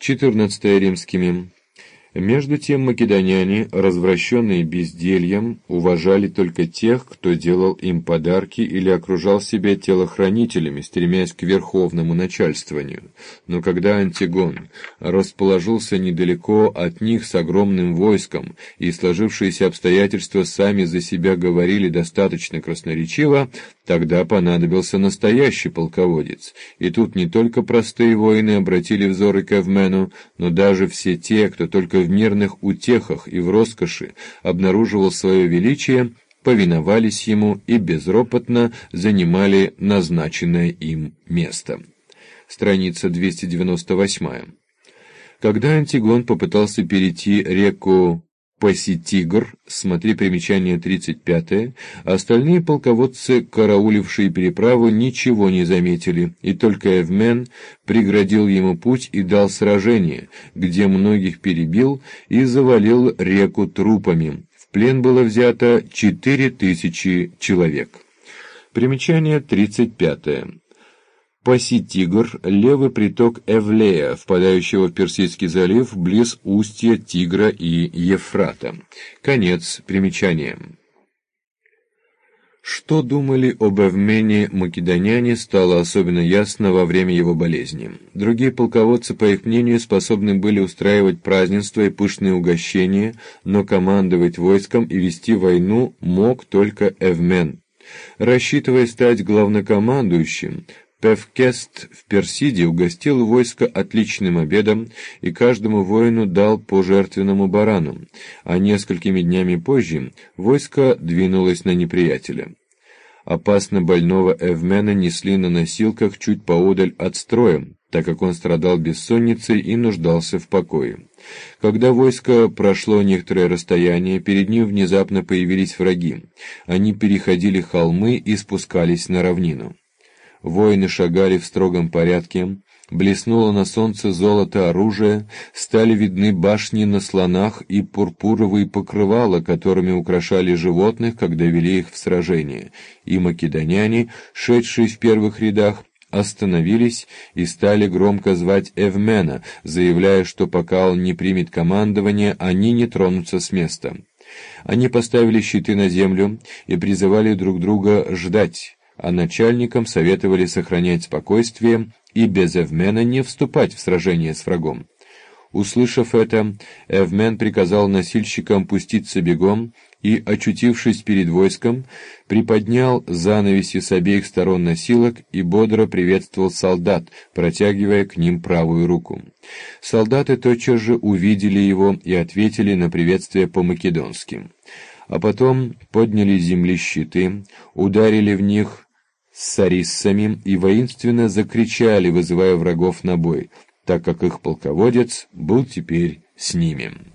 14 римскими. Между тем македоняне, развращенные бездельем, уважали только тех, кто делал им подарки или окружал себя телохранителями, стремясь к верховному начальствованию. Но когда Антигон расположился недалеко от них с огромным войском, и сложившиеся обстоятельства сами за себя говорили достаточно красноречиво, тогда понадобился настоящий полководец. И тут не только простые воины обратили взоры к Эвмену, но даже все те, кто только в мирных утехах и в роскоши обнаруживал свое величие, повиновались ему и безропотно занимали назначенное им место. Страница 298. Когда Антигон попытался перейти реку Паситигр, смотри примечание 35, остальные полководцы, караулившие переправу, ничего не заметили, и только Эвмен преградил ему путь и дал сражение, где многих перебил и завалил реку трупами. В плен было взято 4000 человек. Примечание 35. Паситигр – левый приток Эвлея, впадающего в Персидский залив близ устья Тигра и Ефрата. Конец примечания. Что думали об Эвмене македоняне, стало особенно ясно во время его болезни. Другие полководцы, по их мнению, способны были устраивать празднества и пышные угощения, но командовать войском и вести войну мог только Эвмен. Рассчитывая стать главнокомандующим, Певкест в Персиде угостил войско отличным обедом и каждому воину дал по жертвенному барану, а несколькими днями позже войско двинулось на неприятеля. Опасно больного Эвмена несли на носилках чуть поодаль от строя, так как он страдал бессонницей и нуждался в покое. Когда войско прошло некоторое расстояние, перед ним внезапно появились враги. Они переходили холмы и спускались на равнину. Воины шагали в строгом порядке, блеснуло на солнце золото оружия, стали видны башни на слонах и пурпуровые покрывала, которыми украшали животных, когда вели их в сражение, и македоняне, шедшие в первых рядах, остановились и стали громко звать Эвмена, заявляя, что пока он не примет командование, они не тронутся с места. Они поставили щиты на землю и призывали друг друга ждать, а начальникам советовали сохранять спокойствие и без Эвмена не вступать в сражение с врагом. Услышав это, Эвмен приказал носильщикам пуститься бегом и, очутившись перед войском, приподнял занавеси с обеих сторон носилок и бодро приветствовал солдат, протягивая к ним правую руку. Солдаты тотчас же увидели его и ответили на приветствие по-македонски. А потом подняли с земли щиты, ударили в них сариссами и воинственно закричали, вызывая врагов на бой, так как их полководец был теперь с ними.